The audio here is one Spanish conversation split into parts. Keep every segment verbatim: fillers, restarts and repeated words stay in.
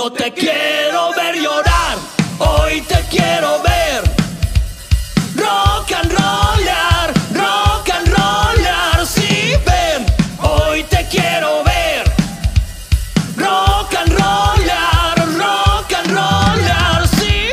No te quiero ver llorar, hoy te quiero ver rock and rollar, rock and rollar, sí, ven, hoy te quiero ver rock and rollar, rock and rollar, sí.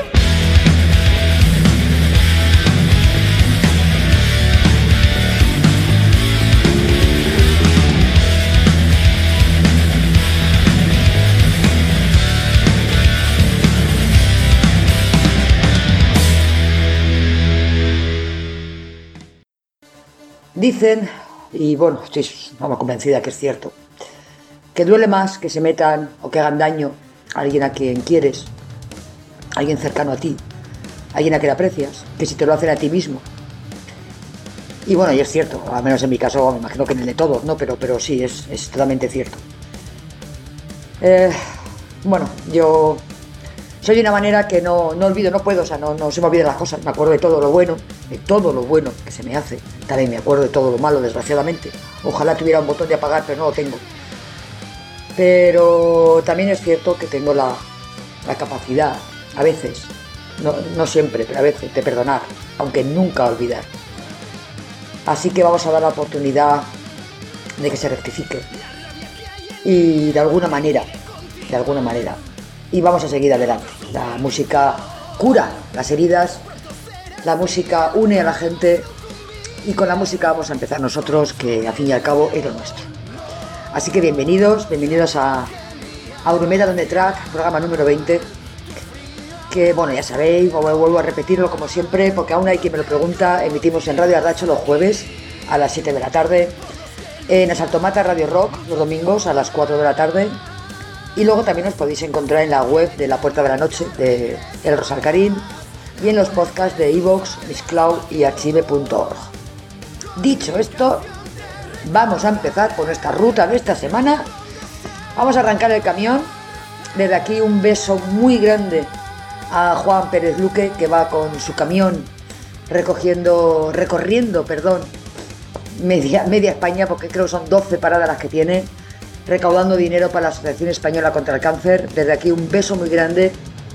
Dicen, y bueno, estoy vamos, convencida que es cierto, que duele más que se metan o que hagan daño a alguien a quien quieres, a alguien cercano a ti, a alguien a quien aprecias, que si te lo hacen a ti mismo. Y bueno, y es cierto, al menos en mi caso, me imagino que en el de todos, ¿no? Pero, pero sí, es, es totalmente cierto. Eh, bueno, yo soy de una manera que no, no olvido, no puedo, o sea, no, no se me olvidan las cosas, me acuerdo de todo lo bueno, de todo lo bueno que se me hace, también me acuerdo de todo lo malo, desgraciadamente. Ojalá tuviera un botón de apagar, pero no lo tengo. Pero también es cierto que tengo la, la capacidad, a veces, no, no siempre, pero a veces, de perdonar, aunque nunca olvidar. Así que vamos a dar la oportunidad de que se rectifique. Y de alguna manera, de alguna manera, y vamos a seguir adelante. La música cura las heridas, la música une a la gente y con la música vamos a empezar nosotros, que al fin y al cabo es lo nuestro. Así que bienvenidos, bienvenidos a, a Euromeda on the Track, programa número veinte, que bueno, ya sabéis, vuelvo a repetirlo como siempre, porque aún hay quien me lo pregunta. Emitimos en Radio Ardacho los jueves a las siete de la tarde, en Asaltomata Radio Rock los domingos a las cuatro de la tarde, y luego también os podéis encontrar en la web de La Puerta de la Noche de El Rosarcarín y en los podcasts de iVoox, Mixcloud y archive punto org. Dicho esto, vamos a empezar por nuestra ruta de esta semana. Vamos a arrancar el camión. Desde aquí un beso muy grande a Juan Pérez Luque, que va con su camión recogiendo, recorriendo, perdón, media, media España, porque creo que son doce paradas las que tiene, recaudando dinero para la Asociación Española contra el Cáncer. Desde aquí un beso muy grande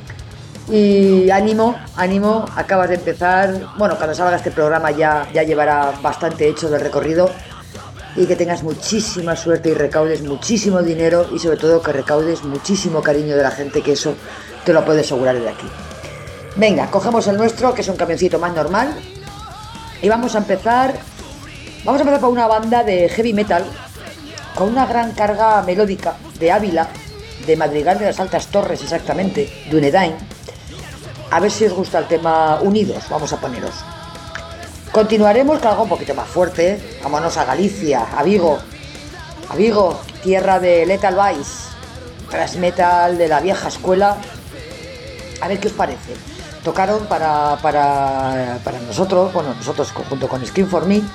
y ánimo, ánimo, acabas de empezar. Bueno, cuando salga este programa ya, ya llevará bastante hecho del recorrido, y que tengas muchísima suerte y recaudes muchísimo dinero, y sobre todo que recaudes muchísimo cariño de la gente, que eso te lo puedo asegurar desde aquí. Venga, cogemos el nuestro, que es un camioncito más normal, y vamos a empezar vamos a empezar por una banda de heavy metal con una gran carga melódica de Ávila, de Madrigal de las Altas Torres exactamente, Dunedain. A ver si os gusta el tema Unidos, vamos a poneros. Continuaremos con algo un poquito más fuerte, ¿eh? Vámonos a Galicia, a Vigo, a Vigo, tierra de Lethal Vice, thrash metal de la vieja escuela. A ver qué os parece. Tocaron para, para, para nosotros, bueno, nosotros junto con Scream for Me,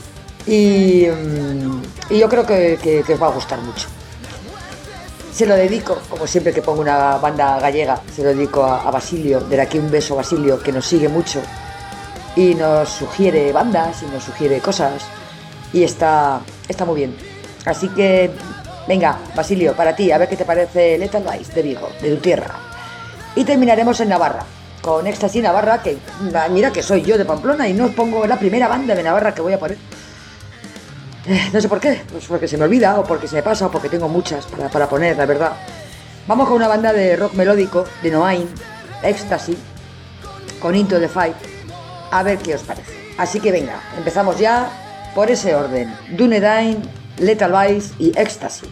y, y yo creo que, que, que os va a gustar mucho. Se lo dedico, como siempre que pongo una banda gallega, se lo dedico a, a Basilio. De aquí un beso, Basilio, que nos sigue mucho y nos sugiere bandas y nos sugiere cosas, y está, está muy bien. Así que, venga, Basilio, para ti, a ver qué te parece Lethal Vice de Vigo, de tu tierra. Y terminaremos en Navarra, con Éxtasis Navarra, que mira que soy yo de Pamplona y no os pongo la primera banda de Navarra que voy a poner. Eh, no sé por qué, pues porque se me olvida, o porque se me pasa, o porque tengo muchas para, para poner, la verdad. Vamos con una banda de rock melódico, de Noain, Éxtasis, con Into the Fight, a ver qué os parece. Así que venga, empezamos ya por ese orden: Dunedain, Lethal Vice y Éxtasis.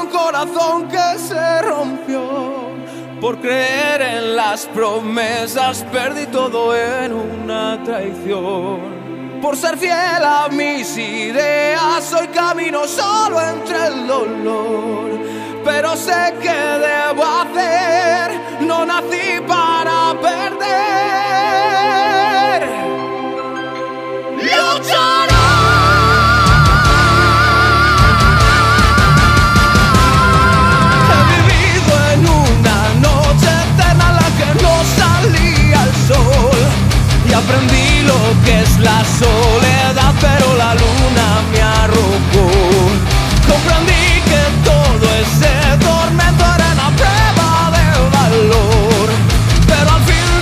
corazón que se rompió. Por creer en las promesas perdí todo en una traición. Por ser fiel a mis ideas hoy camino solo entre el dolor. Pero sé que debo hacer, no nací para perder. Lucharé. He vivido en una noche eterna en la que no salía el sol. Y aprendí lo que es la soledad, pero la luna me arrojó. Comprendí que todo ese tormento era una prueba de valor, pero al fin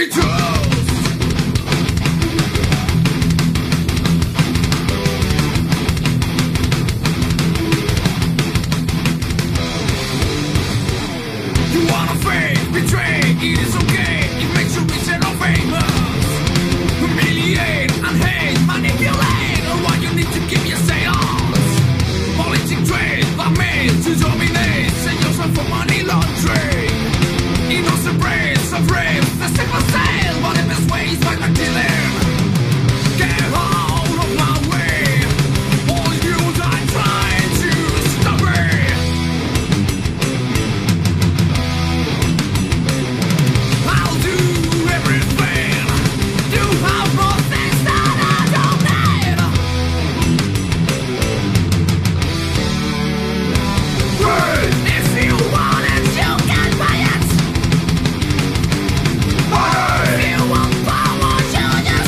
If you want power, you just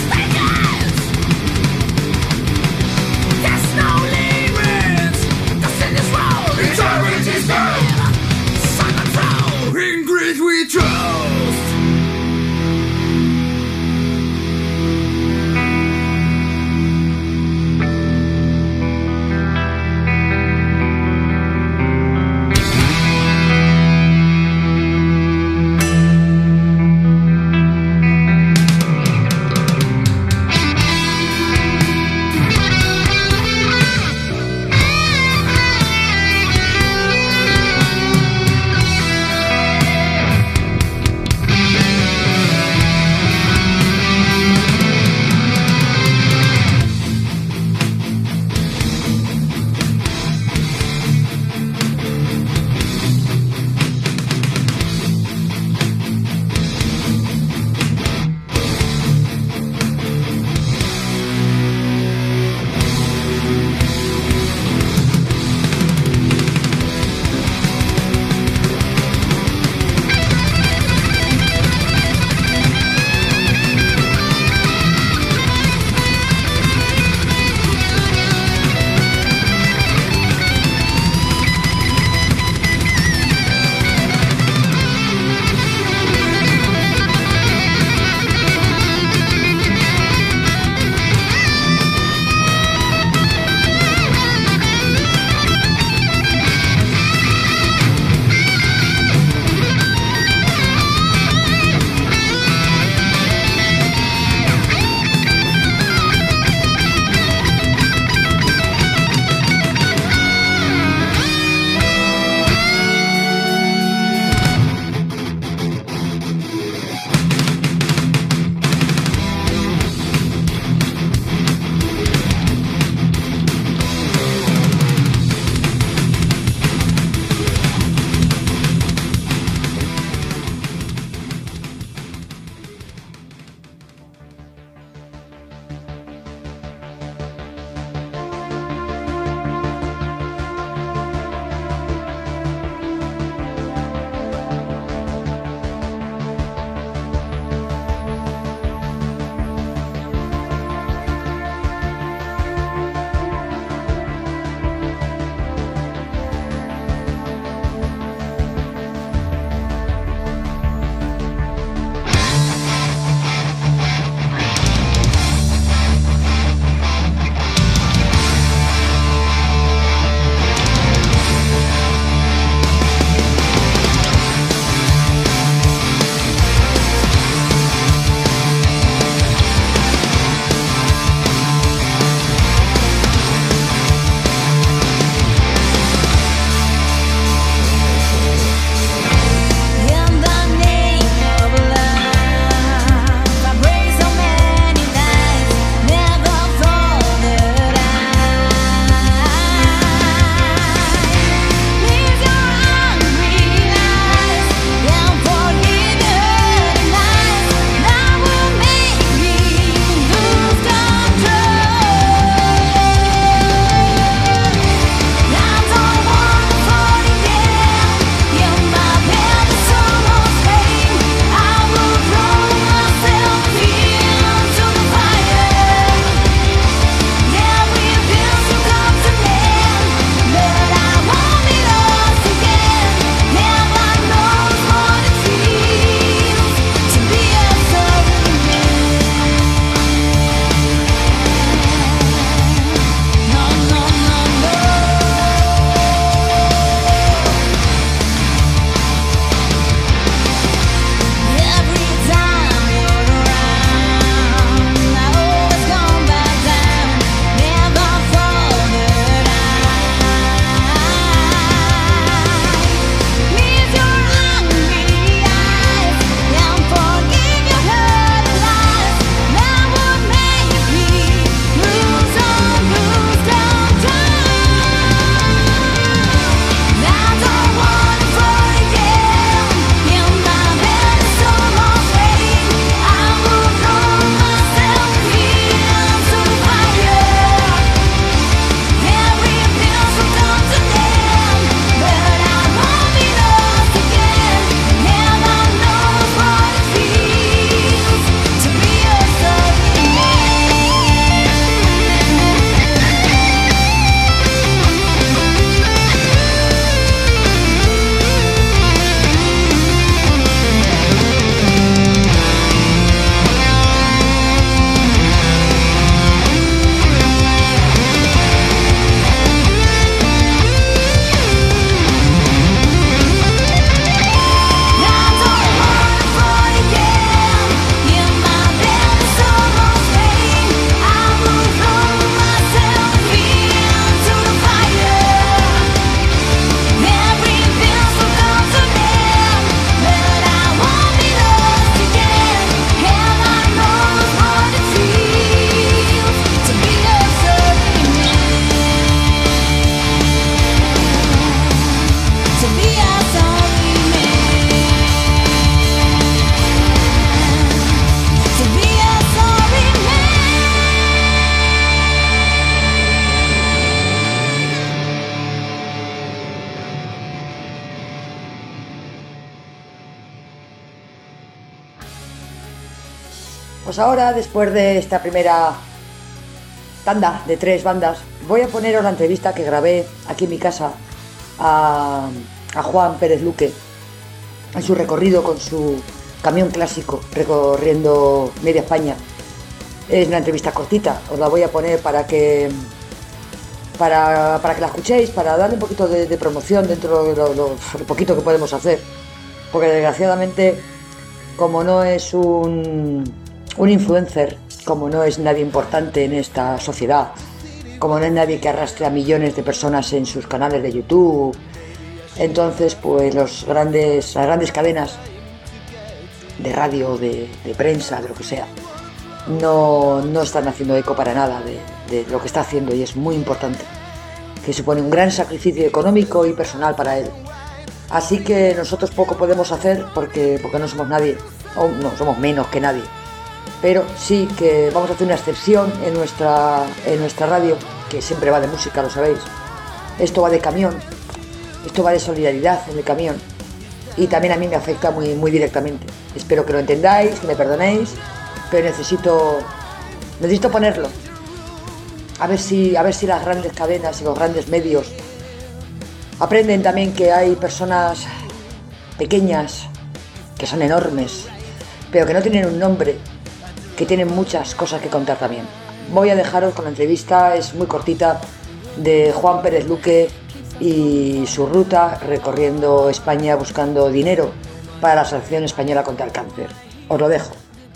Pues ahora, después de esta primera tanda de tres bandas, voy a poneros la entrevista que grabé aquí en mi casa a, a Juan Pérez Luque en su recorrido con su camión clásico recorriendo media España. Es una entrevista cortita, os la voy a poner para que para, para que la escuchéis, para darle un poquito de, de promoción dentro de lo, lo, lo poquito que podemos hacer, porque desgraciadamente, como no es un, un influencer, como no es nadie importante en esta sociedad, como no es nadie que arrastre a millones de personas en sus canales de YouTube, entonces pues los grandes, las grandes cadenas de radio, de, de prensa, de lo que sea, no, no están haciendo eco para nada de, de lo que está haciendo, y es muy importante, que supone un gran sacrificio económico y personal para él. Así que nosotros poco podemos hacer porque, porque no somos nadie, o no somos menos que nadie, pero sí que vamos a hacer una excepción en nuestra, en nuestra radio, que siempre va de música, lo sabéis. Esto va de camión, esto va de solidaridad en el camión, y también a mí me afecta muy, muy directamente. Espero que lo entendáis, que me perdonéis, pero necesito, necesito ponerlo. A ver si, a ver si las grandes cadenas y los grandes medios aprenden también que hay personas pequeñas, que son enormes, pero que no tienen un nombre, que tienen muchas cosas que contar también. Voy a dejaros con la entrevista, es muy cortita, de Juan Pérez Luque y su ruta recorriendo España buscando dinero para la Asociación Española contra el Cáncer. Os lo dejo.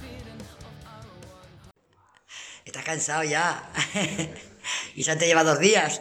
¿Estás cansado ya? ¿Y se te lleva dos días?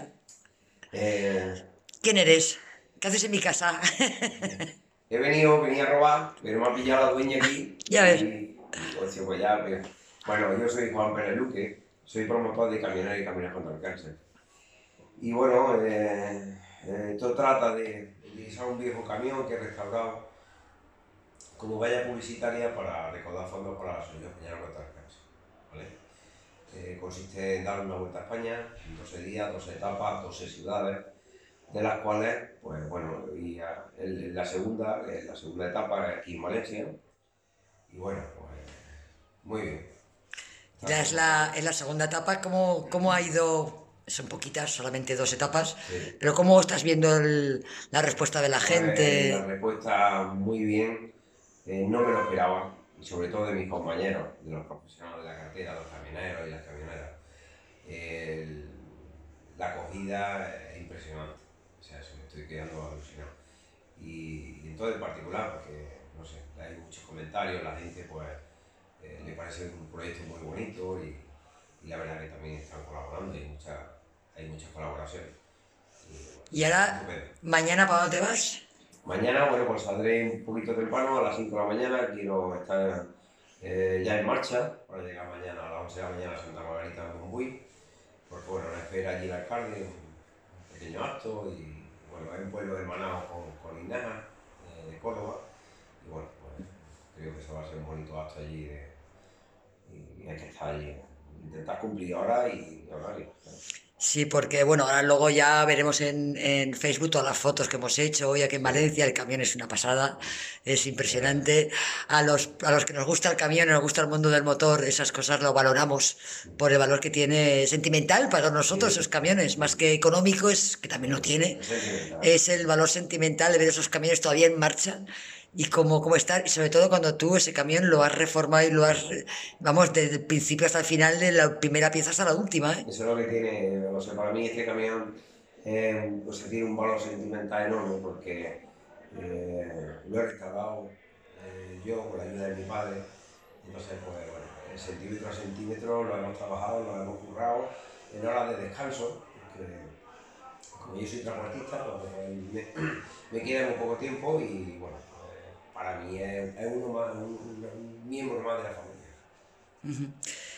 Eh, ¿Quién eres? ¿Qué haces en mi casa? he venido, venía a robar, pero me ha pillado la dueña aquí. Ya ves. Y, y pues, pues ya, pues, bueno, yo soy Juan Pérez Luque, soy promotor de Camioneros y Camioneras contra el Cáncer. Y bueno, eh, eh, esto trata de utilizar un viejo camión que he restaurado como valla publicitaria para recaudar fondos para la Asociación Española contra el Cáncer, ¿vale? Eh, consiste en dar una vuelta a España en doce días, doce etapas, doce ciudades, de las cuales, pues bueno, y a, el, la, segunda, la segunda etapa es aquí en Valencia, y bueno, pues muy bien. Ya es la, es la segunda etapa. ¿Cómo, cómo ha ido? Son poquitas, solamente dos etapas, Sí. pero ¿cómo estás viendo el, la respuesta de la gente? Eh, la respuesta muy bien, eh, no me lo esperaba, y sobre todo de mis compañeros, de los profesionales de la cartera, los camioneros y las camioneras. El, la acogida es impresionante, o sea, eso me estoy quedando alucinado. Y, y en todo en particular, porque, no sé, hay muchos comentarios, la gente pues eh, le parece un proyecto muy bonito, y, y la verdad que también están colaborando, y hay, mucha, hay muchas colaboraciones. Y, bueno, Y ahora, estupendo. ¿mañana para dónde vas? Mañana, bueno, pues saldré un poquito temprano, a las cinco de la mañana, quiero estar eh, ya en marcha para llegar mañana a las once de la mañana a Santa Margarita de Montbui, porque bueno, nos espera allí el alcalde, un pequeño acto, y bueno, es un pueblo hermanado con, con Linaja, eh, de Córdoba, y bueno, pues creo que eso va a ser un bonito acto allí, de, y hay que estar allí, intentar cumplir ahora y horario. Sí, porque bueno, ahora luego ya veremos en, en Facebook todas las fotos que hemos hecho hoy aquí en Valencia. El camión es una pasada, es impresionante. A los, a los que nos gusta el camión, nos gusta el mundo del motor, esas cosas lo valoramos por el valor que tiene sentimental para nosotros, Sí. esos camiones, más que económico, es que también lo tiene. Es sentimental. Es el valor sentimental de ver esos camiones todavía en marcha y cómo, cómo estar, y sobre todo cuando tú ese camión lo has reformado y lo has, vamos, desde el principio hasta el final, de la primera pieza hasta la última, ¿eh? Eso es lo que tiene, o sea, para mí este camión eh, pues, tiene un valor sentimental enorme, porque eh, lo he restaurado eh, yo con la ayuda de mi padre. Entonces, pues bueno, el centímetro a centímetro lo hemos trabajado, lo hemos currado en horas de descanso, porque como yo soy transportista, pues me, me queda muy poco tiempo, y bueno, pues, para mí es, es uno más, un, un miembro más de la familia.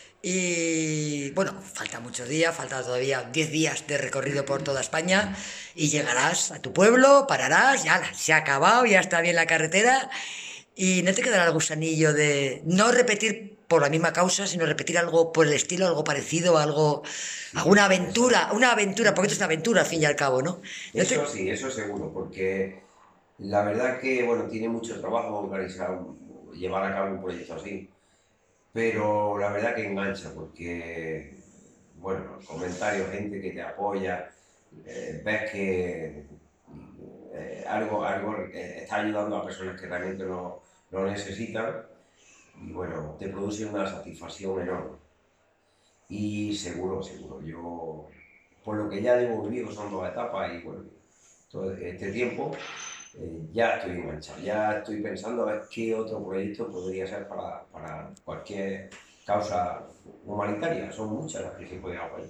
Y bueno, falta muchos días, falta todavía diez días de recorrido por toda España, y llegarás a tu pueblo, pararás, ya la- se ha acabado, ya está bien la carretera, y no te quedará el gusanillo de no repetir por la misma causa, sino repetir algo por el estilo, algo parecido, algo, alguna aventura, una aventura, porque esto es una aventura al fin y al cabo, ¿no? ¿No te- Eso sí, eso seguro, porque la verdad que bueno, tiene mucho trabajo organizar, llevar a cabo un proyecto así. pero la verdad que engancha porque, bueno, comentarios, gente que te apoya, eh, ves que eh, algo, algo eh, está ayudando a personas que realmente no lo necesitan y bueno, te produce una satisfacción enorme. Y seguro, seguro, yo por lo que ya llevo vivido son dos etapas y bueno, todo este tiempo eh, ya estoy enganchado, ya estoy pensando a ver qué otro proyecto podría ser para, para cualquier causa humanitaria, son muchas las que se pueden apoyar.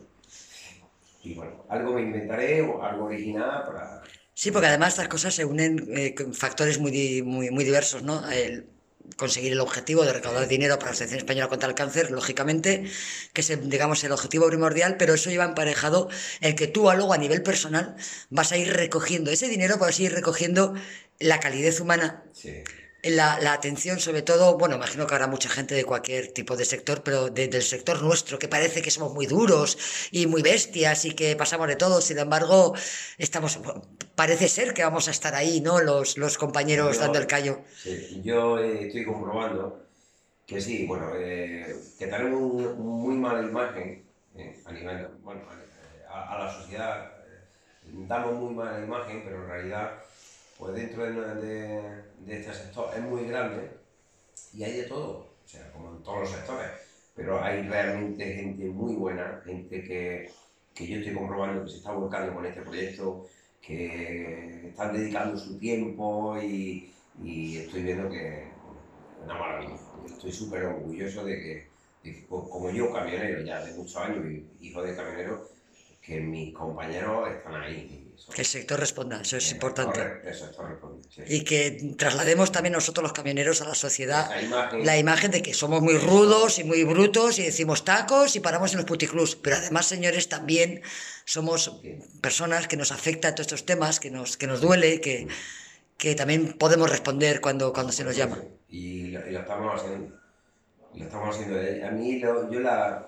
Y bueno, algo me inventaré o algo original para... Sí, porque además estas cosas se unen eh, con factores muy, di- muy, muy diversos, ¿no? El conseguir el objetivo de recaudar dinero para la Asociación Española contra el Cáncer, lógicamente, que es, el, digamos, el objetivo primordial, pero eso lleva emparejado el que tú a luego a nivel personal vas a ir recogiendo ese dinero, vas a ir recogiendo la calidez humana. Sí. La, la atención, sobre todo, bueno, imagino que habrá mucha gente de cualquier tipo de sector, pero de- del sector nuestro, que parece que somos muy duros y muy bestias y que pasamos de todo. Sin embargo, estamos, parece ser que vamos a estar ahí, ¿no? Los, los compañeros dando el Yo, callo. sí, yo eh, estoy comprobando que sí, bueno, eh, que tenemos un- muy mala imagen eh, a nivel, bueno, a, a la sociedad, eh, damos muy mala imagen, pero en realidad, pues dentro de, de- de este sector es muy grande y hay de todo, o sea, como en todos los sectores, pero hay realmente gente muy buena, gente que, que yo estoy comprobando que se está volcando con este proyecto, que están dedicando su tiempo y, y estoy viendo que es una maravilla. Estoy súper orgulloso de que, de que, como yo, camionero ya de muchos años, y hijo de camionero, que mis compañeros están ahí. Y son, Que el sector responda, eso es el importante. sector, el sector responde, sí. Y que traslademos también nosotros los camioneros a la sociedad Esa imagen, la imagen de que somos muy eso, rudos y muy brutos y decimos tacos y paramos en los puticlús. Pero además, señores, también somos sí, personas que nos afectan todos estos temas, que nos, que nos sí, duele, que, sí. que también podemos responder cuando, Por cuando se nos supuesto que llama. sí. Y lo, y lo estamos haciendo. Lo estamos haciendo. A mí, lo- yo la,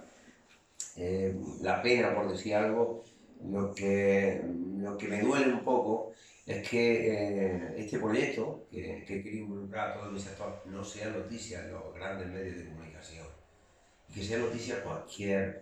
eh, la pena, por decir algo, lo que, lo que me duele un poco es que eh, este proyecto, que, que quiere involucrar a todo mi sector, no sea noticia en los grandes medios de comunicación. Y que sea noticia cualquier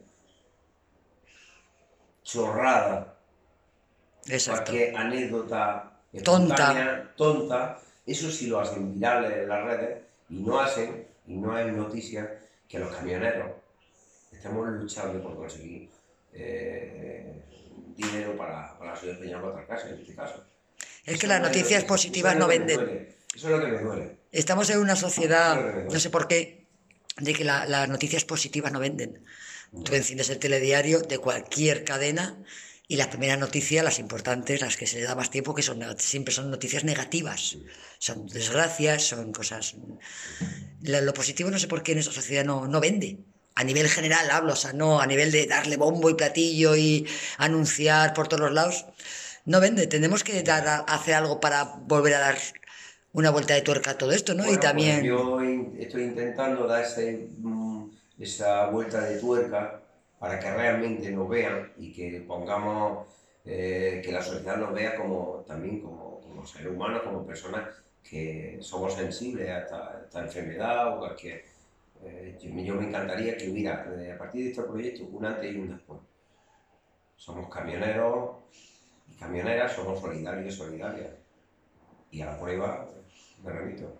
chorrada, Exacto. cualquier anécdota Tonta. espontánea, tonta, eso sí lo hacen virales en las redes y no hacen, y no es noticia, que los camioneros estamos luchando por conseguir eh, dinero para, para la ciudad de Peñalba otra casa, en este caso. Es que Eso las no es noticias noticia, positivas eso es no lo que me venden. duele, eso es lo que me duele. Estamos en una Eso es lo sociedad, que me no duele. sé por qué, de que la- las noticias positivas no venden. Tú No. enciendes el telediario de cualquier cadena y las primeras noticias, las importantes, las que se le da más tiempo, que son siempre son noticias negativas. Son desgracias, son cosas... Lo, lo positivo no sé por qué en esta sociedad no, no vende. A nivel general hablo, o sea, no a nivel de darle bombo y platillo y anunciar por todos los lados. No vende. Tenemos que dar, a- hacer algo para volver a dar una vuelta de tuerca a todo esto, ¿no? Y Bueno, pues también... yo in- estoy intentando dar ese, mm, esa vuelta de tuerca para que realmente nos vean y que pongamos, eh, que la sociedad nos vea como, también como, como seres humanos, como personas que somos sensibles a esta, a esta enfermedad o cualquier... eh, yo, yo me encantaría que hubiera, eh, a partir de este proyecto, un antes y un después. Somos camioneros y camioneras, somos solidarios y solidarias. Y a la prueba me remito.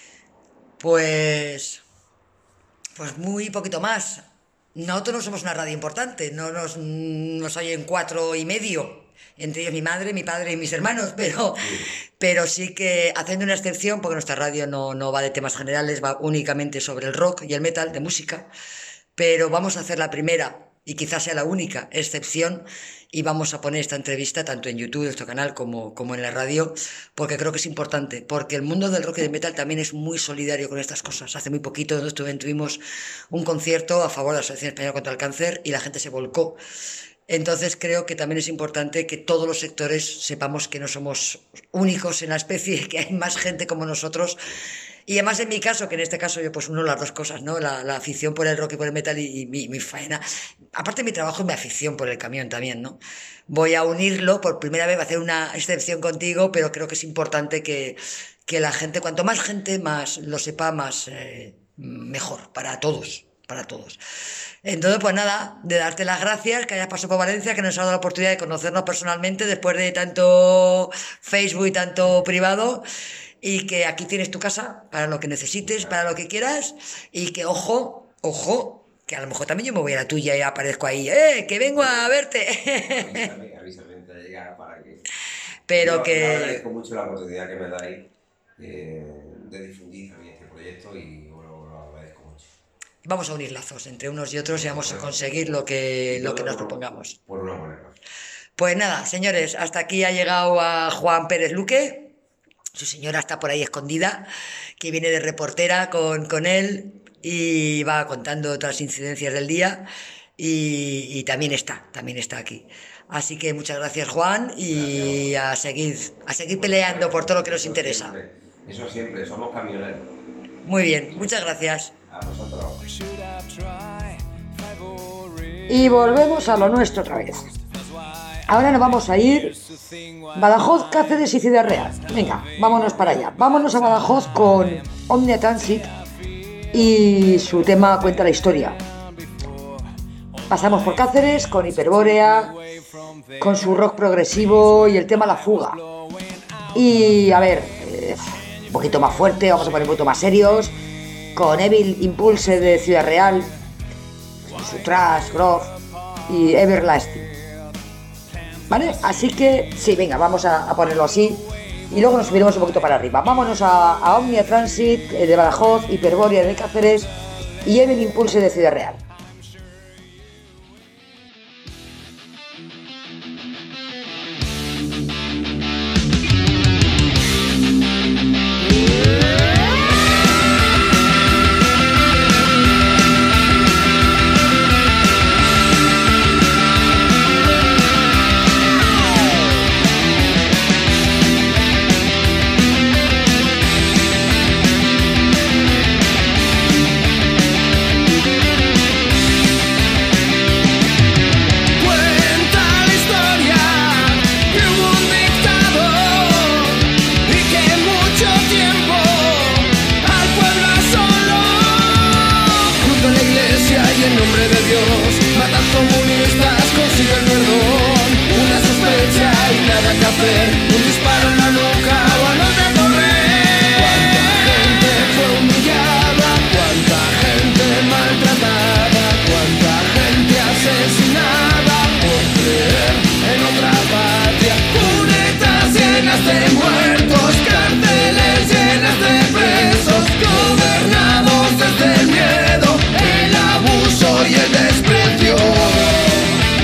Pues... Pues muy poquito más. Nosotros no somos una radio importante, no nos, nos oyen cuatro y medio, entre ellos mi madre, mi padre y mis hermanos, pero, Sí. pero sí que haciendo una excepción, porque nuestra radio no, no va de temas generales, va únicamente sobre el rock y el metal de música, pero vamos a hacer la primera y quizás sea la única excepción y vamos a poner esta entrevista tanto en YouTube, en nuestro canal, como, como en la radio, porque creo que es importante, porque el mundo del rock y del metal también es muy solidario con estas cosas. Hace muy poquito nosotros tuvimos un concierto a favor de la Asociación Española contra el Cáncer y la gente se volcó. Entonces creo que también es importante que todos los sectores sepamos que no somos únicos en la especie, que hay más gente como nosotros. Y además en mi caso, que en este caso yo pues uno las dos cosas, ¿no? La, la afición por el rock y por el metal y, y mi, mi faena. Aparte de mi trabajo, mi afición por el camión también, ¿no? Voy a unirlo, por primera vez voy a hacer una excepción contigo, pero creo que es importante que, que la gente, cuanto más gente más lo sepa, más, eh, mejor para todos, para todos. Entonces, pues nada, de darte las gracias, que hayas pasado por Valencia, que nos ha dado la oportunidad de conocernos personalmente después de tanto Facebook y tanto privado, y que aquí tienes tu casa para lo que necesites, para lo que quieras, y que ojo, ojo, que a lo mejor también yo me voy a la tuya y aparezco ahí, ¡eh, que vengo a verte! Avísame, avísame antes de llegar para que... Pero yo, que... yo agradezco mucho la oportunidad que me dais eh, de difundir también este proyecto y bueno, lo agradezco mucho. Vamos a unir lazos entre unos y otros y vamos a conseguir lo que, lo que nos por, propongamos. Por una buena causa. Pues nada, señores, hasta aquí ha llegado a Juan Pérez Luque. Su señora está por ahí escondida, que viene de reportera con, con él y va contando otras incidencias del día y, y también está, también está aquí. Así que muchas gracias, Juan, y a seguir, a seguir peleando por todo lo que nos interesa. Eso siempre, somos camioneros. Muy bien, muchas gracias. A vosotros. Y volvemos a lo nuestro otra vez. Ahora nos vamos a ir Badajoz, Cáceres y Ciudad Real. Venga, vámonos para allá. Vámonos a Badajoz con Omnia Transit y su tema Cuenta la Historia. Pasamos por Cáceres con Hiperbórea, con su rock progresivo y el tema La Fuga. Y a ver, eh, un poquito más fuerte, vamos a poner un poquito más serios, con Evil Impulse de Ciudad Real, su thrash, groove y Everlasting. ¿Vale? Así que, sí, venga, vamos a, a ponerlo así y luego nos subiremos un poquito para arriba. Vámonos a, a Omnia Transit eh, de Badajoz, Hiperbórea de Cáceres y Evil Impulse de Ciudad Real. Un disparo en la nuca o a los de correr. Cuánta gente fue humillada, cuánta gente maltratada, cuánta gente asesinada por creer en otra patria. Cunetas llenas de muertos, cárceles llenas de presos, gobernados desde el miedo, el abuso y el desprecio.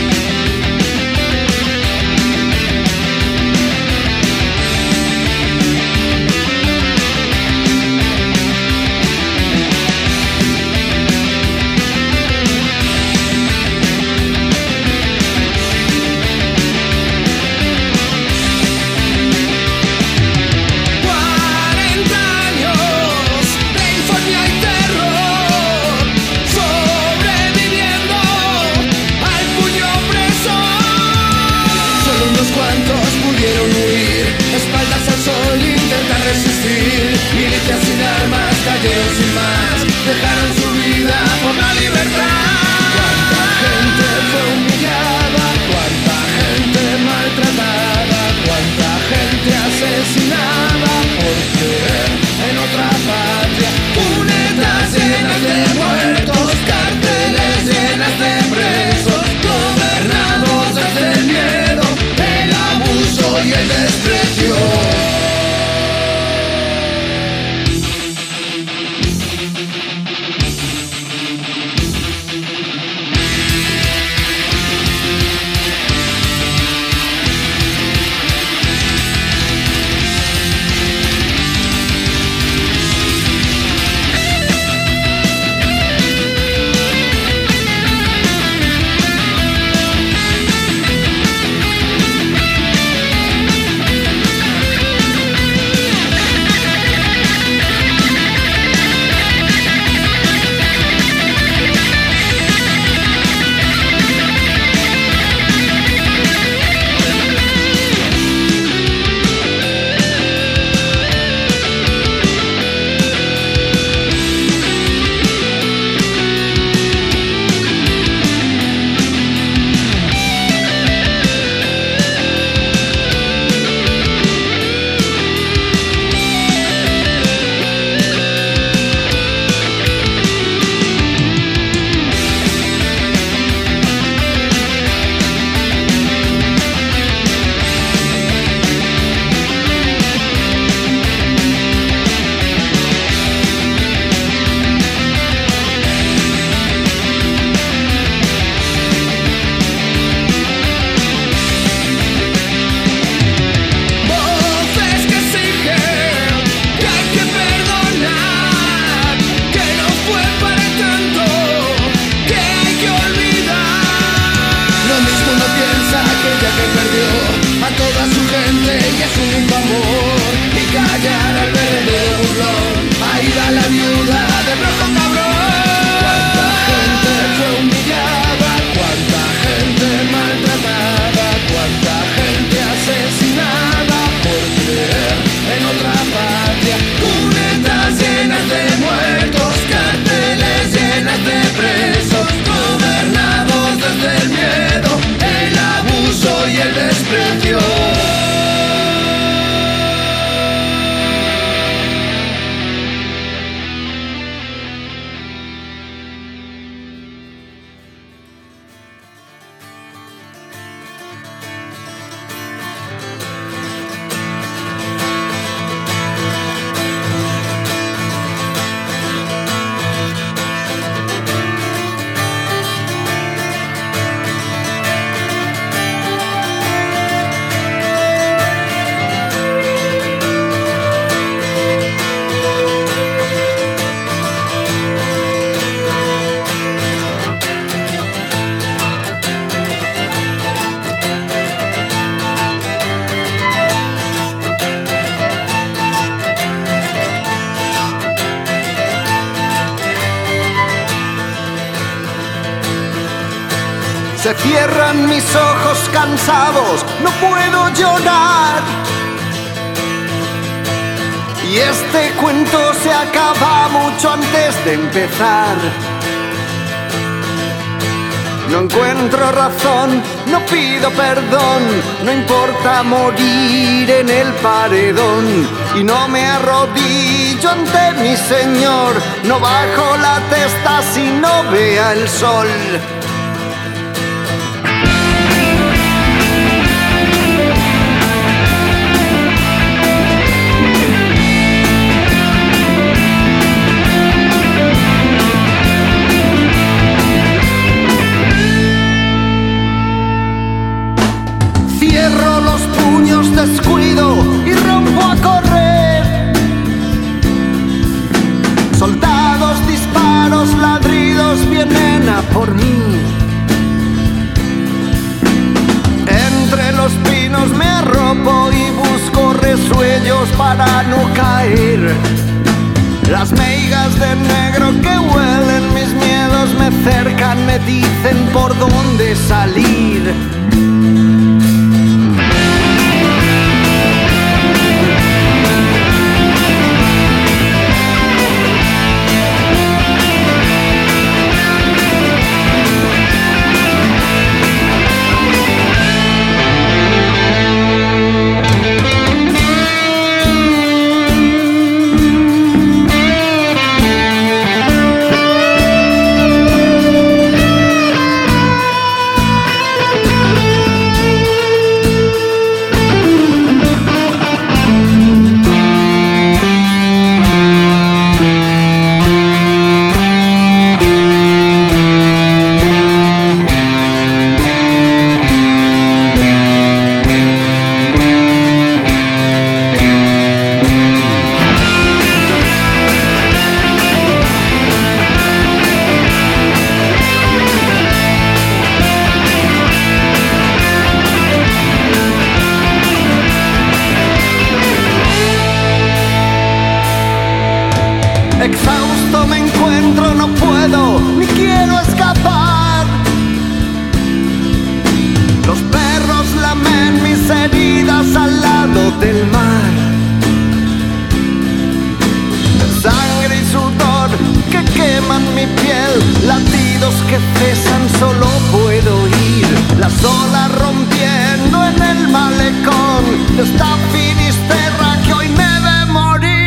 Se cierran mis ojos cansados, no puedo llorar. Y este cuento se acaba mucho antes de empezar. No encuentro razón, no pido perdón, no importa morir en el paredón. Y no me arrodillo ante mi Señor, no bajo la testa si no vea el sol. Cierro los puños, descuido y rompo a correr. Soldados, disparos, ladridos vienen a por mí. Entre los pinos me arropo y busco resuellos para no caer. Las meigas de negro que huelen mis miedos me cercan, me dicen por dónde salir. Exhausto me encuentro, no puedo ni quiero escapar. Los perros lamen mis heridas al lado del mar. Sangre y sudor que queman mi piel, latidos que cesan, solo puedo oír las olas rompiendo en el malecón de esta Finisterra que hoy me ve morir.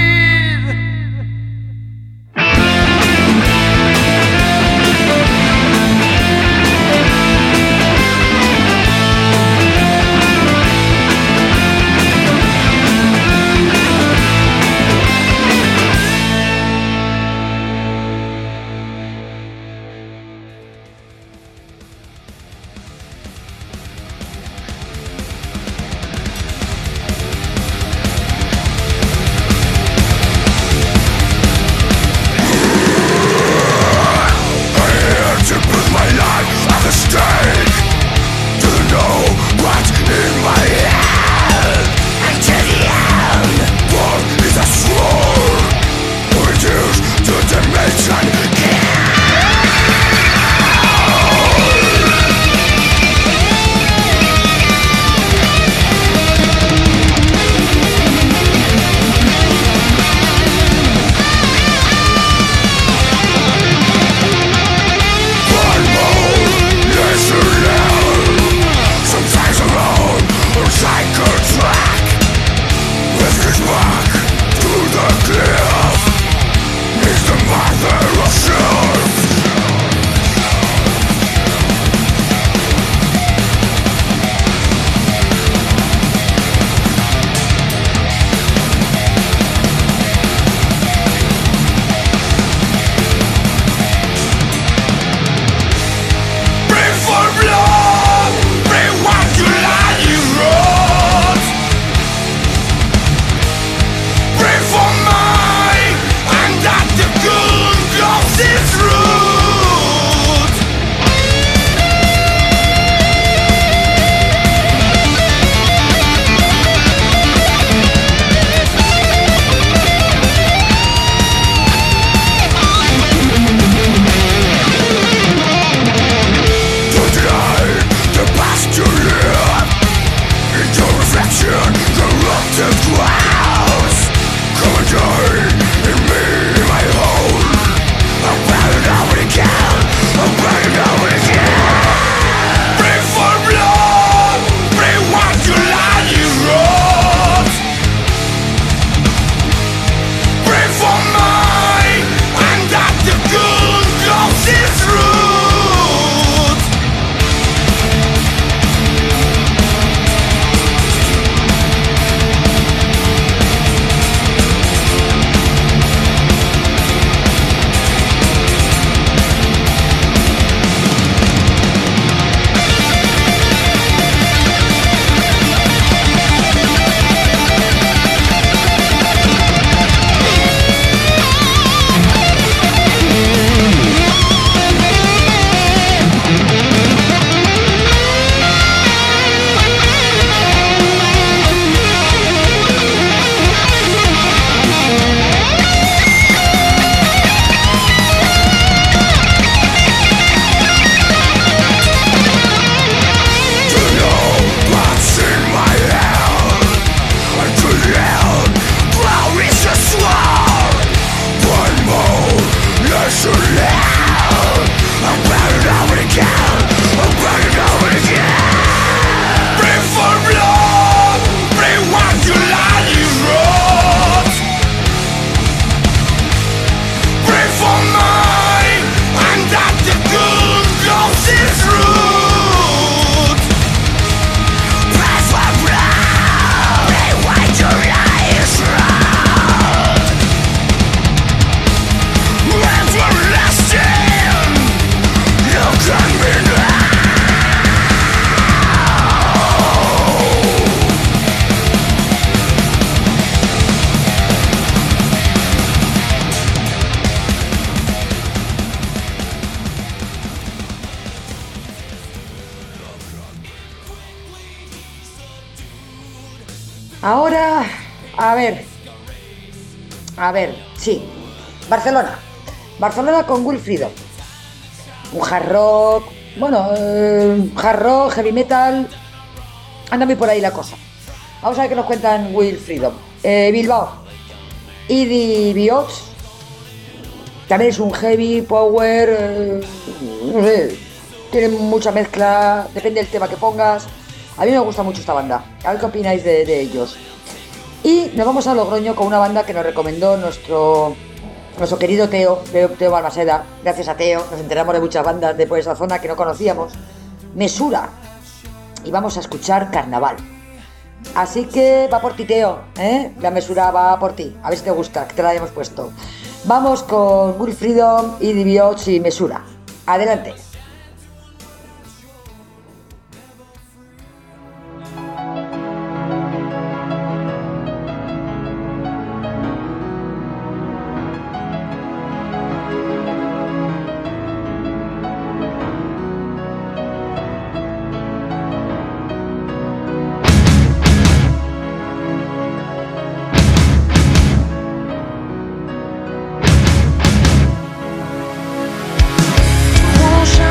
Ahora, a ver, a ver, sí, Barcelona. Barcelona con Wilfrido. Un hard rock, bueno, eh, hard rock, heavy metal. Anda muy por ahí la cosa. Vamos a ver qué nos cuentan Wilfrido. Eh, Bilbao. Idi Biots. También es un heavy, power, eh, no sé, tiene mucha mezcla, depende del tema que pongas. A mí me gusta mucho esta banda, a ver qué opináis de, de ellos. Y nos vamos a Logroño con una banda que nos recomendó nuestro, nuestro querido Teo, Teo, Teo Balmaseda. Gracias a Teo nos enteramos de muchas bandas de por esa zona que no conocíamos. Mesura. Y vamos a escuchar Carnaval. Así que va por ti, Teo, ¿eh? La Mesura va por ti, a ver si te gusta, que te la hayamos puesto. Vamos con Wilfrido, Idi Biots y Mesura. Adelante. Rosa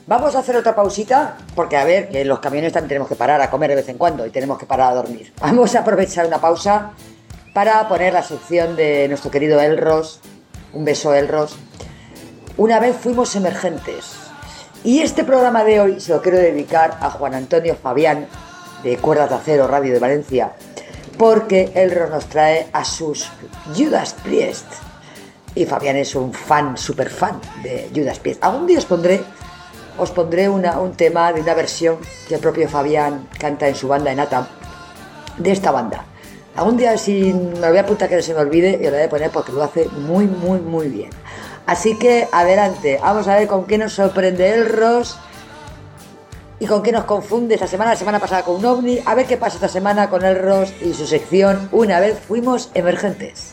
Vamos a hacer otra pausita, porque a ver, que en los camiones también tenemos que parar a comer de vez en cuando y tenemos que parar a dormir. Vamos a aprovechar una pausa para poner la sección de nuestro querido Elros. Un beso, Elros. Una vez fuimos emergentes. Y este programa de hoy se lo quiero dedicar a Juan Antonio Fabián, de Cuerdas de Acero, Radio de Valencia, porque Elros nos trae a sus Judas Priest. Y Fabián es un fan, súper fan de Judas Priest. Algún día os pondré... Os pondré una, un tema de una versión que el propio Fabián canta en su banda en Atam, de esta banda. Algún día, si me lo voy a apuntar que no se me olvide, y lo voy a poner porque lo hace muy, muy, muy bien. Así que adelante, vamos a ver con qué nos sorprende Elros y con qué nos confunde esta semana, la semana pasada con un ovni. A ver qué pasa esta semana con Elros y su sección Una vez fuimos emergentes.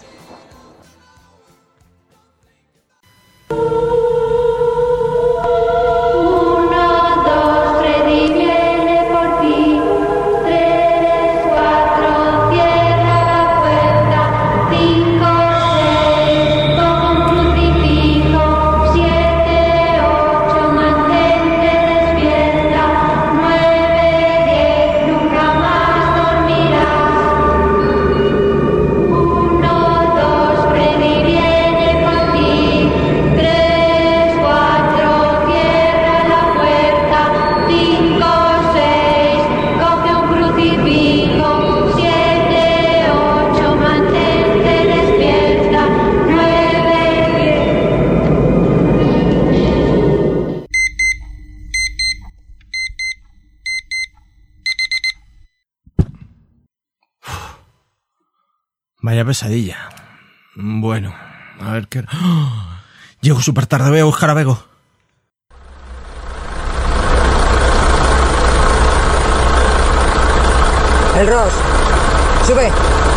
Vaya pesadilla. Bueno, a ver qué... ¡Oh! Llego súper tarde, voy a buscar a Bego. Elros, sube.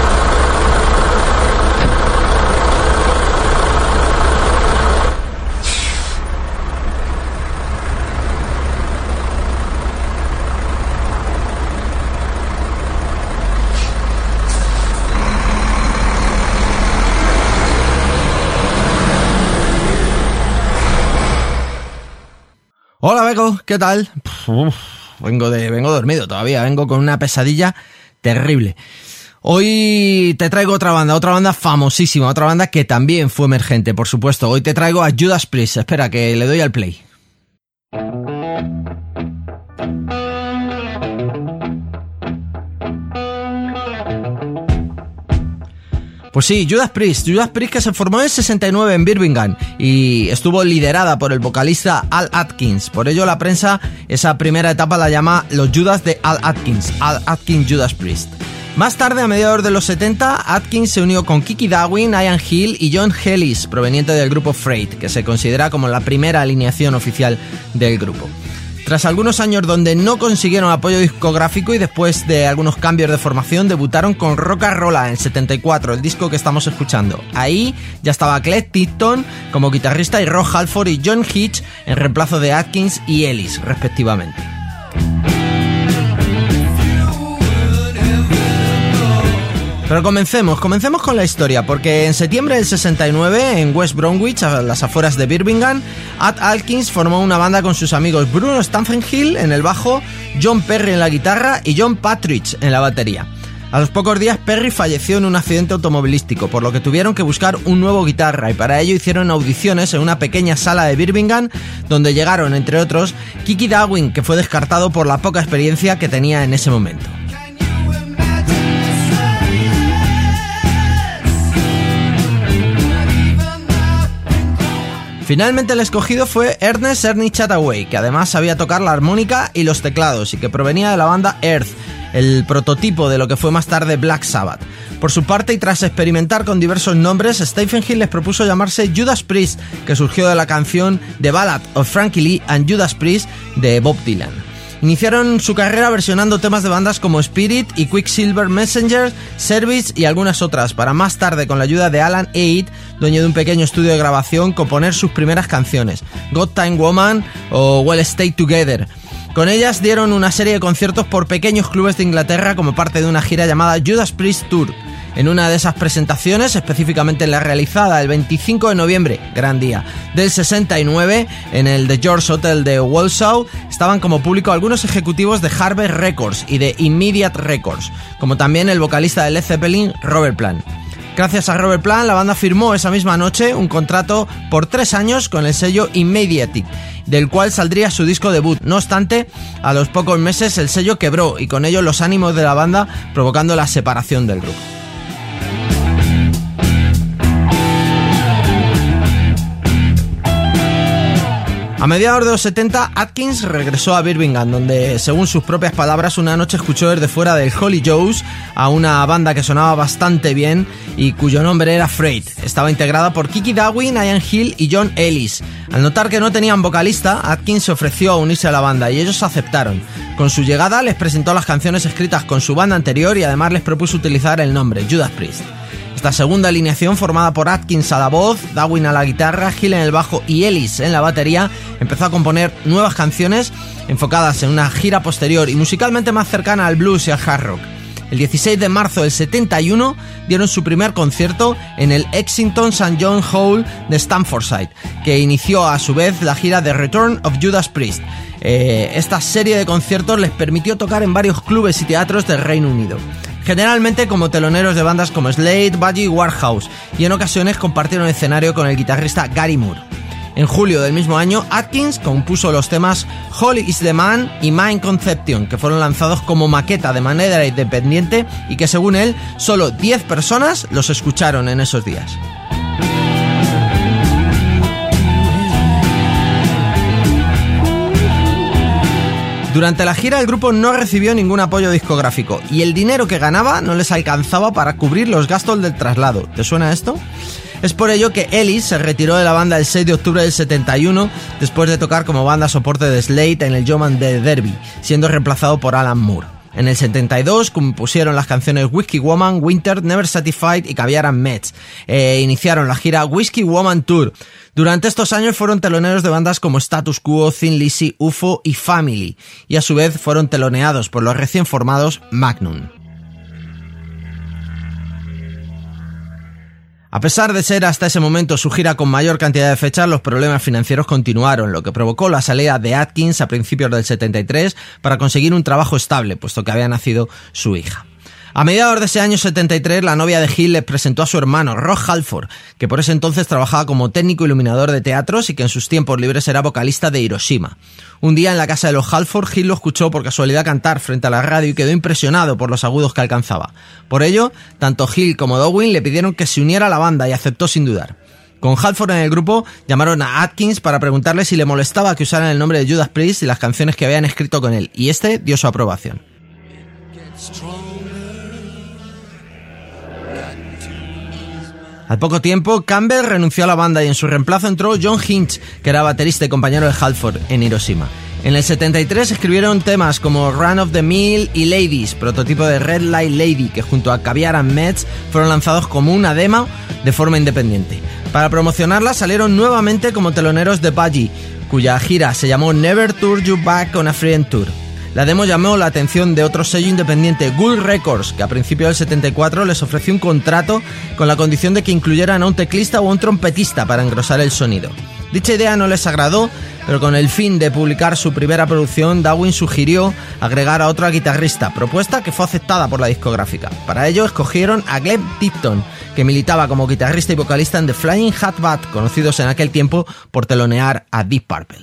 Hola, Bego, ¿qué tal? Uf, vengo de, vengo dormido todavía, vengo con una pesadilla terrible. Hoy te traigo otra banda, otra banda famosísima, otra banda que también fue emergente, por supuesto. Hoy te traigo a Judas Priest. Espera, que le doy al play. Pues sí, Judas Priest, Judas Priest que se formó en sesenta y nueve en Birmingham y estuvo liderada por el vocalista Al Atkins. Por ello la prensa esa primera etapa la llama los Judas de Al Atkins, Al Atkins Judas Priest. Más tarde, a mediados de los setenta, Atkins se unió con Kiki Darwin, Ian Hill y John Hellis, proveniente del grupo Freight, que se considera como la primera alineación oficial del grupo. Tras algunos años donde no consiguieron apoyo discográfico y después de algunos cambios de formación, debutaron con Rock'n'Rolla en setenta y cuatro, el disco que estamos escuchando. Ahí ya estaba Clef Tipton como guitarrista y Rob Halford y John Hitch en reemplazo de Atkins y Ellis, respectivamente. Pero comencemos, comencemos con la historia, porque en septiembre del sesenta y nueve, en West Bromwich, a las afueras de Birmingham, Al Atkins formó una banda con sus amigos Bruno Stanfield en el bajo, John Perry en la guitarra y John Partridge en la batería. A los pocos días, Perry falleció en un accidente automovilístico, por lo que tuvieron que buscar un nuevo guitarra, y para ello hicieron audiciones en una pequeña sala de Birmingham, donde llegaron, entre otros, Kiki Darwin, que fue descartado por la poca experiencia que tenía en ese momento. Finalmente el escogido fue Ernest Ernie Chataway, que además sabía tocar la armónica y los teclados y que provenía de la banda Earth, el prototipo de lo que fue más tarde Black Sabbath. Por su parte, y tras experimentar con diversos nombres, Stephen Hill les propuso llamarse Judas Priest, que surgió de la canción The Ballad of Frankie Lee and Judas Priest de Bob Dylan. Iniciaron su carrera versionando temas de bandas como Spirit y Quicksilver Messenger, Service y algunas otras, para más tarde, con la ayuda de Alan Aid, dueño de un pequeño estudio de grabación, componer sus primeras canciones, God Time Woman o Well Stay Together. Con ellas dieron una serie de conciertos por pequeños clubes de Inglaterra como parte de una gira llamada Judas Priest Tour. En una de esas presentaciones, específicamente en la realizada el veinticinco de noviembre, gran día, del sesenta y nueve, en el The George Hotel de Walsall, estaban como público algunos ejecutivos de Harvest Records y de Immediate Records, como también el vocalista de Led Zeppelin, Robert Plant. Gracias a Robert Plant, la banda firmó esa misma noche un contrato por tres años con el sello Immediate, del cual saldría su disco debut. No obstante, a los pocos meses el sello quebró y con ello los ánimos de la banda, provocando la separación del grupo. A mediados de los setenta, Atkins regresó a Birmingham, donde, según sus propias palabras, una noche escuchó desde fuera del Holy Joe's a una banda que sonaba bastante bien y cuyo nombre era Freight. Estaba integrada por Kiki Darwin, Ian Hill y John Ellis. Al notar que no tenían vocalista, Atkins se ofreció a unirse a la banda y ellos aceptaron. Con su llegada les presentó las canciones escritas con su banda anterior y además les propuso utilizar el nombre Judas Priest. Esta segunda alineación, formada por Atkins a la voz, Darwin a la guitarra, Hill en el bajo y Ellis en la batería, empezó a componer nuevas canciones enfocadas en una gira posterior y musicalmente más cercana al blues y al hard rock. El dieciséis de marzo del setenta y uno dieron su primer concierto en el Exington Saint John Hall de Stamfordshire, que inició a su vez la gira The Return of Judas Priest. Eh, esta serie de conciertos les permitió tocar en varios clubes y teatros del Reino Unido, generalmente como teloneros de bandas como Slade, Budgie y Warhouse, y en ocasiones compartieron escenario con el guitarrista Gary Moore. En julio del mismo año, Atkins compuso los temas Holy is the Man y Mind Conception, que fueron lanzados como maqueta de manera independiente y que, según él, solo diez personas los escucharon en esos días. Durante la gira el grupo no recibió ningún apoyo discográfico y el dinero que ganaba no les alcanzaba para cubrir los gastos del traslado. ¿Te suena esto? Es por ello que Ellis se retiró de la banda el seis de octubre del setenta y uno después de tocar como banda soporte de Slade en el Yeoman de Derby, siendo reemplazado por Alan Moore. En el setenta y dos compusieron las canciones Whiskey Woman, Winter, Never Satisfied y Caviar and Mets. E iniciaron la gira Whiskey Woman Tour. Durante estos años fueron teloneros de bandas como Status Quo, Thin Lizzy, U F O y Family, y a su vez fueron teloneados por los recién formados Magnum. A pesar de ser hasta ese momento su gira con mayor cantidad de fechas, los problemas financieros continuaron, lo que provocó la salida de Atkins a principios del setenta y tres para conseguir un trabajo estable, puesto que había nacido su hija. A mediados de ese año setenta y tres, la novia de Hill les presentó a su hermano, Rob Halford, que por ese entonces trabajaba como técnico iluminador de teatros y que en sus tiempos libres era vocalista de Hiroshima. Un día en la casa de los Halford, Hill lo escuchó por casualidad cantar frente a la radio y quedó impresionado por los agudos que alcanzaba. Por ello, tanto Hill como Darwin le pidieron que se uniera a la banda y aceptó sin dudar. Con Halford en el grupo, llamaron a Atkins para preguntarle si le molestaba que usaran el nombre de Judas Priest y las canciones que habían escrito con él, y este dio su aprobación. Al poco tiempo, Campbell renunció a la banda y en su reemplazo entró John Hinch, que era baterista y compañero de Halford en Hiroshima. En el setenta y tres escribieron temas como Run of the Mill y Ladies, prototipo de Red Light Lady, que junto a Caviar and Mets fueron lanzados como una demo de forma independiente. Para promocionarla salieron nuevamente como teloneros de Budgie, cuya gira se llamó Never Tour You Back on a Friend Tour. La demo llamó la atención de otro sello independiente, Gull Records, que a principios del setenta y cuatro les ofreció un contrato con la condición de que incluyeran a un teclista o a un trompetista para engrosar el sonido. Dicha idea no les agradó, pero con el fin de publicar su primera producción, Darwin sugirió agregar a otro guitarrista, propuesta que fue aceptada por la discográfica. Para ello escogieron a Glenn Tipton, que militaba como guitarrista y vocalista en The Flying Hat Band, conocidos en aquel tiempo por telonear a Deep Purple.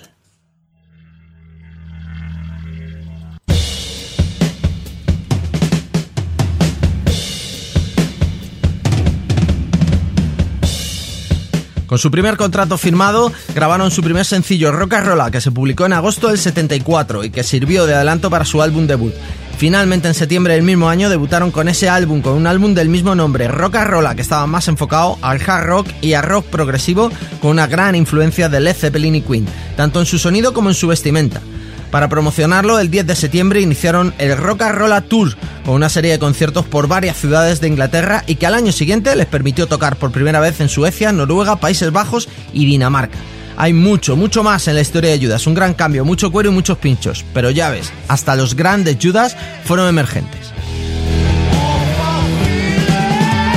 Con su primer contrato firmado, grabaron su primer sencillo Rock and Roll, que se publicó en agosto del setenta y cuatro y que sirvió de adelanto para su álbum debut. Finalmente, en septiembre del mismo año, debutaron con ese álbum, con un álbum del mismo nombre, Rock and Roll, que estaba más enfocado al hard rock y al rock progresivo, con una gran influencia de Led Zeppelin y Queen, tanto en su sonido como en su vestimenta. Para promocionarlo, el diez de septiembre iniciaron el Rock and Roll Tour, con una serie de conciertos por varias ciudades de Inglaterra y que al año siguiente les permitió tocar por primera vez en Suecia, Noruega, Países Bajos y Dinamarca. Hay mucho, mucho más en la historia de Judas, un gran cambio, mucho cuero y muchos pinchos, pero ya ves, hasta los grandes Judas fueron emergentes.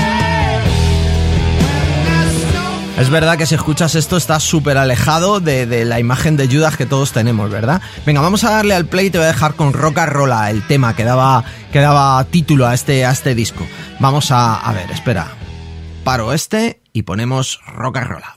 Es verdad que si escuchas esto estás súper alejado de, de la imagen de Judas que todos tenemos, ¿verdad? Venga, vamos a darle al play y te voy a dejar con Rock'n'Rolla, el tema que daba, que daba título a este, a este disco. Vamos a... a ver, espera. Paro este y ponemos Rock'n'Rolla.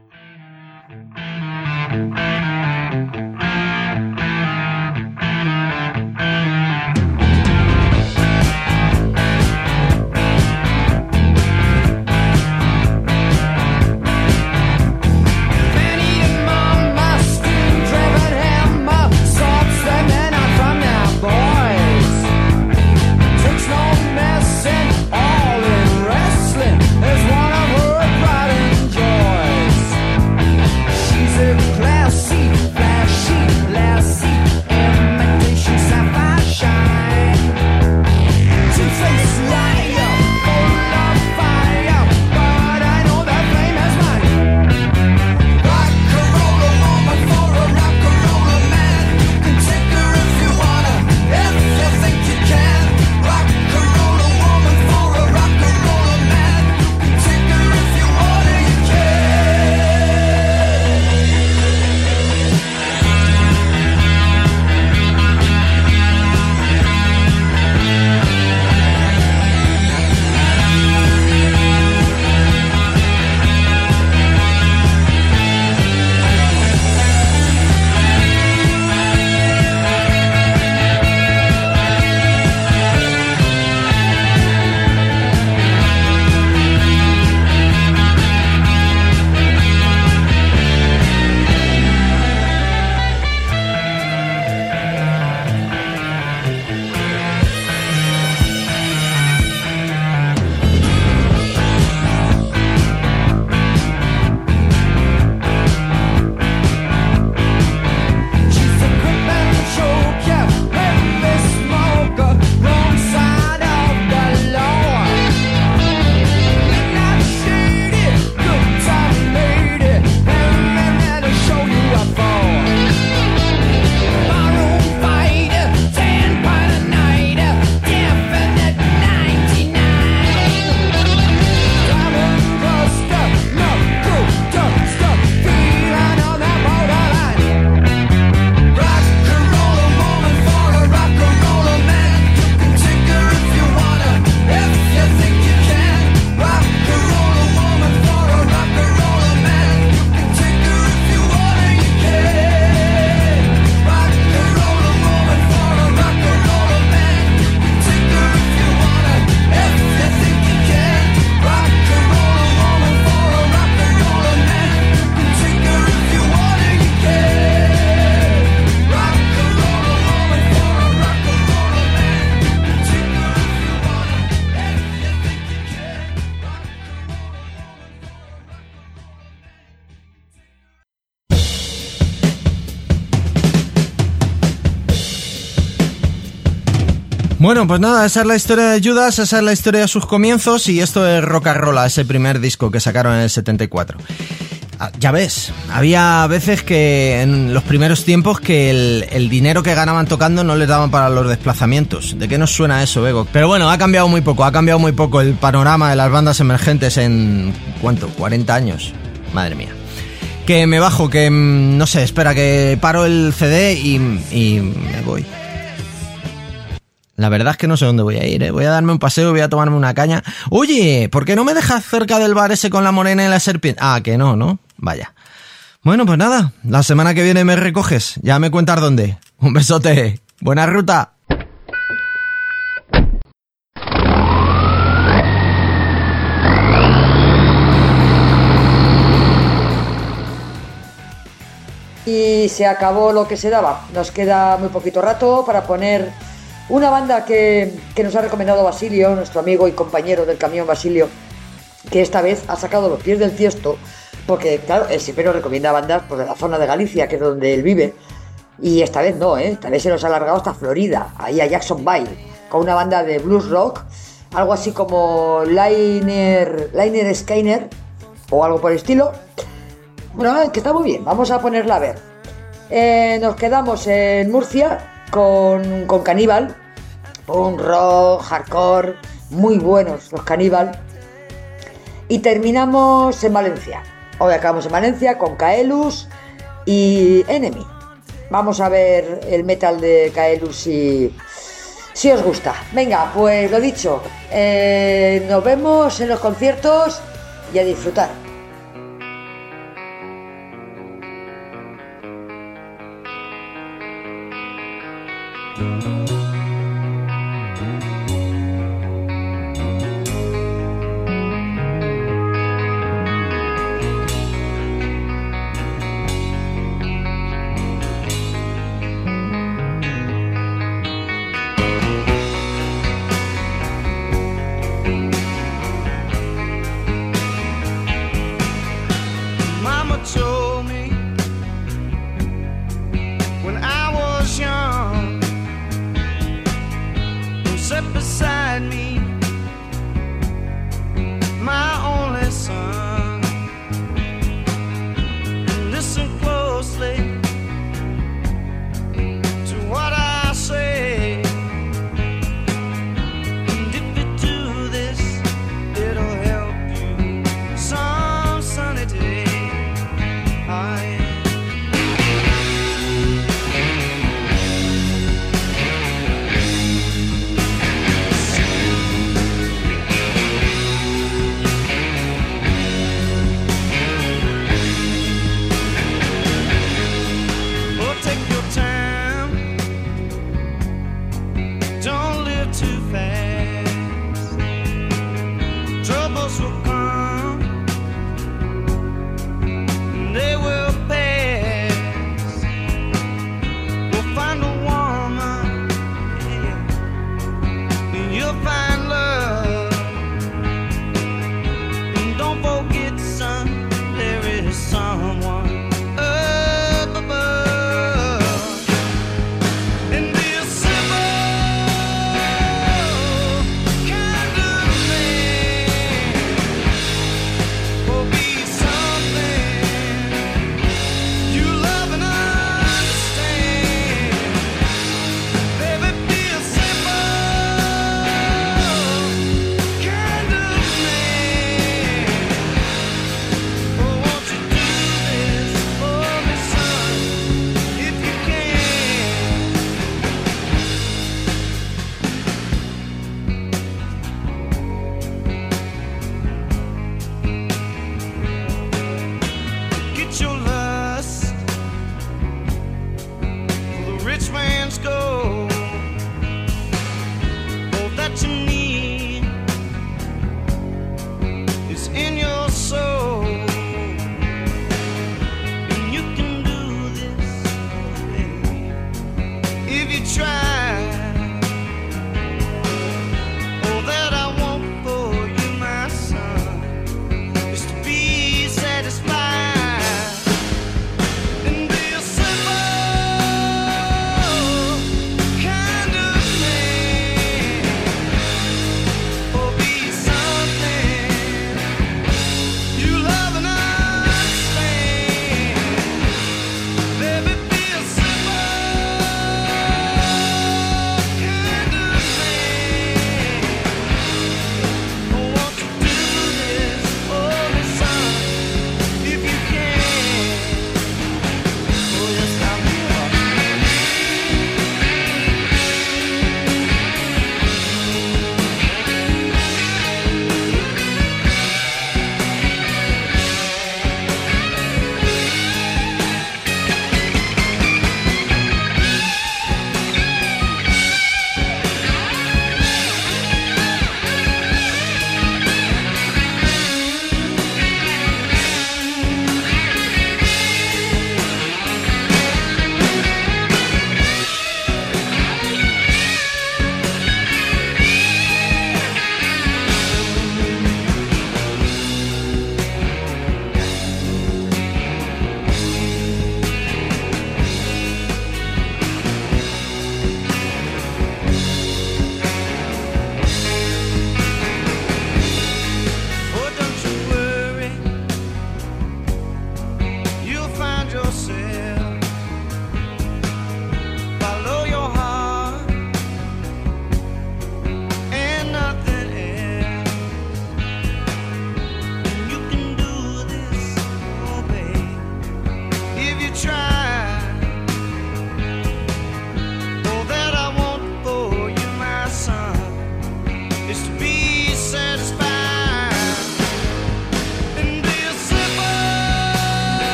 Bueno, pues nada, esa es la historia de Judas, esa es la historia de sus comienzos y esto es Rock'n'Rolla, ese primer disco que sacaron en el setenta y cuatro. Ya ves, había veces que en los primeros tiempos que el, el dinero que ganaban tocando no les daban para los desplazamientos. ¿De qué nos suena eso, Bego? Pero bueno, ha cambiado muy poco, ha cambiado muy poco el panorama de las bandas emergentes en... ¿cuánto? ¿cuarenta años? Madre mía. Que me bajo, que no sé, espera, que paro el C D y, y me voy. La verdad es que no sé dónde voy a ir, ¿eh? Voy a darme un paseo, voy a tomarme una caña. Oye, ¿por qué no me dejas cerca del bar ese con la morena y la serpiente? Ah, que no, ¿no? Vaya. Bueno, pues nada, la semana que viene me recoges. Ya me cuentas dónde. Un besote. Buena ruta. Y se acabó lo que se daba. Nos queda muy poquito rato para poner una banda que, que nos ha recomendado Basilio, nuestro amigo y compañero del camión Basilio, que esta vez ha sacado los pies del tiesto, porque claro, él siempre nos recomienda bandas pues, de la zona de Galicia, que es donde él vive, y esta vez no, ¿eh? Esta vez se nos ha alargado hasta Florida, ahí a Jacksonville, con una banda de blues rock, algo así como Liner, Liner Skyner, o algo por el estilo. Bueno, que está muy bien, vamos a ponerla a ver. Eh, nos quedamos en Murcia con, con Caníbal, un rock, hardcore, muy buenos los Caníbal. Y terminamos en Valencia Hoy acabamos en Valencia con Kaelus y Enemy. Vamos a ver el metal de Kaelus si, si os gusta. Venga, pues lo dicho, eh, nos vemos en los conciertos y a disfrutar. When I was young,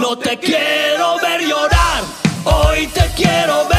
No te quiero ver llorar, hoy te quiero ver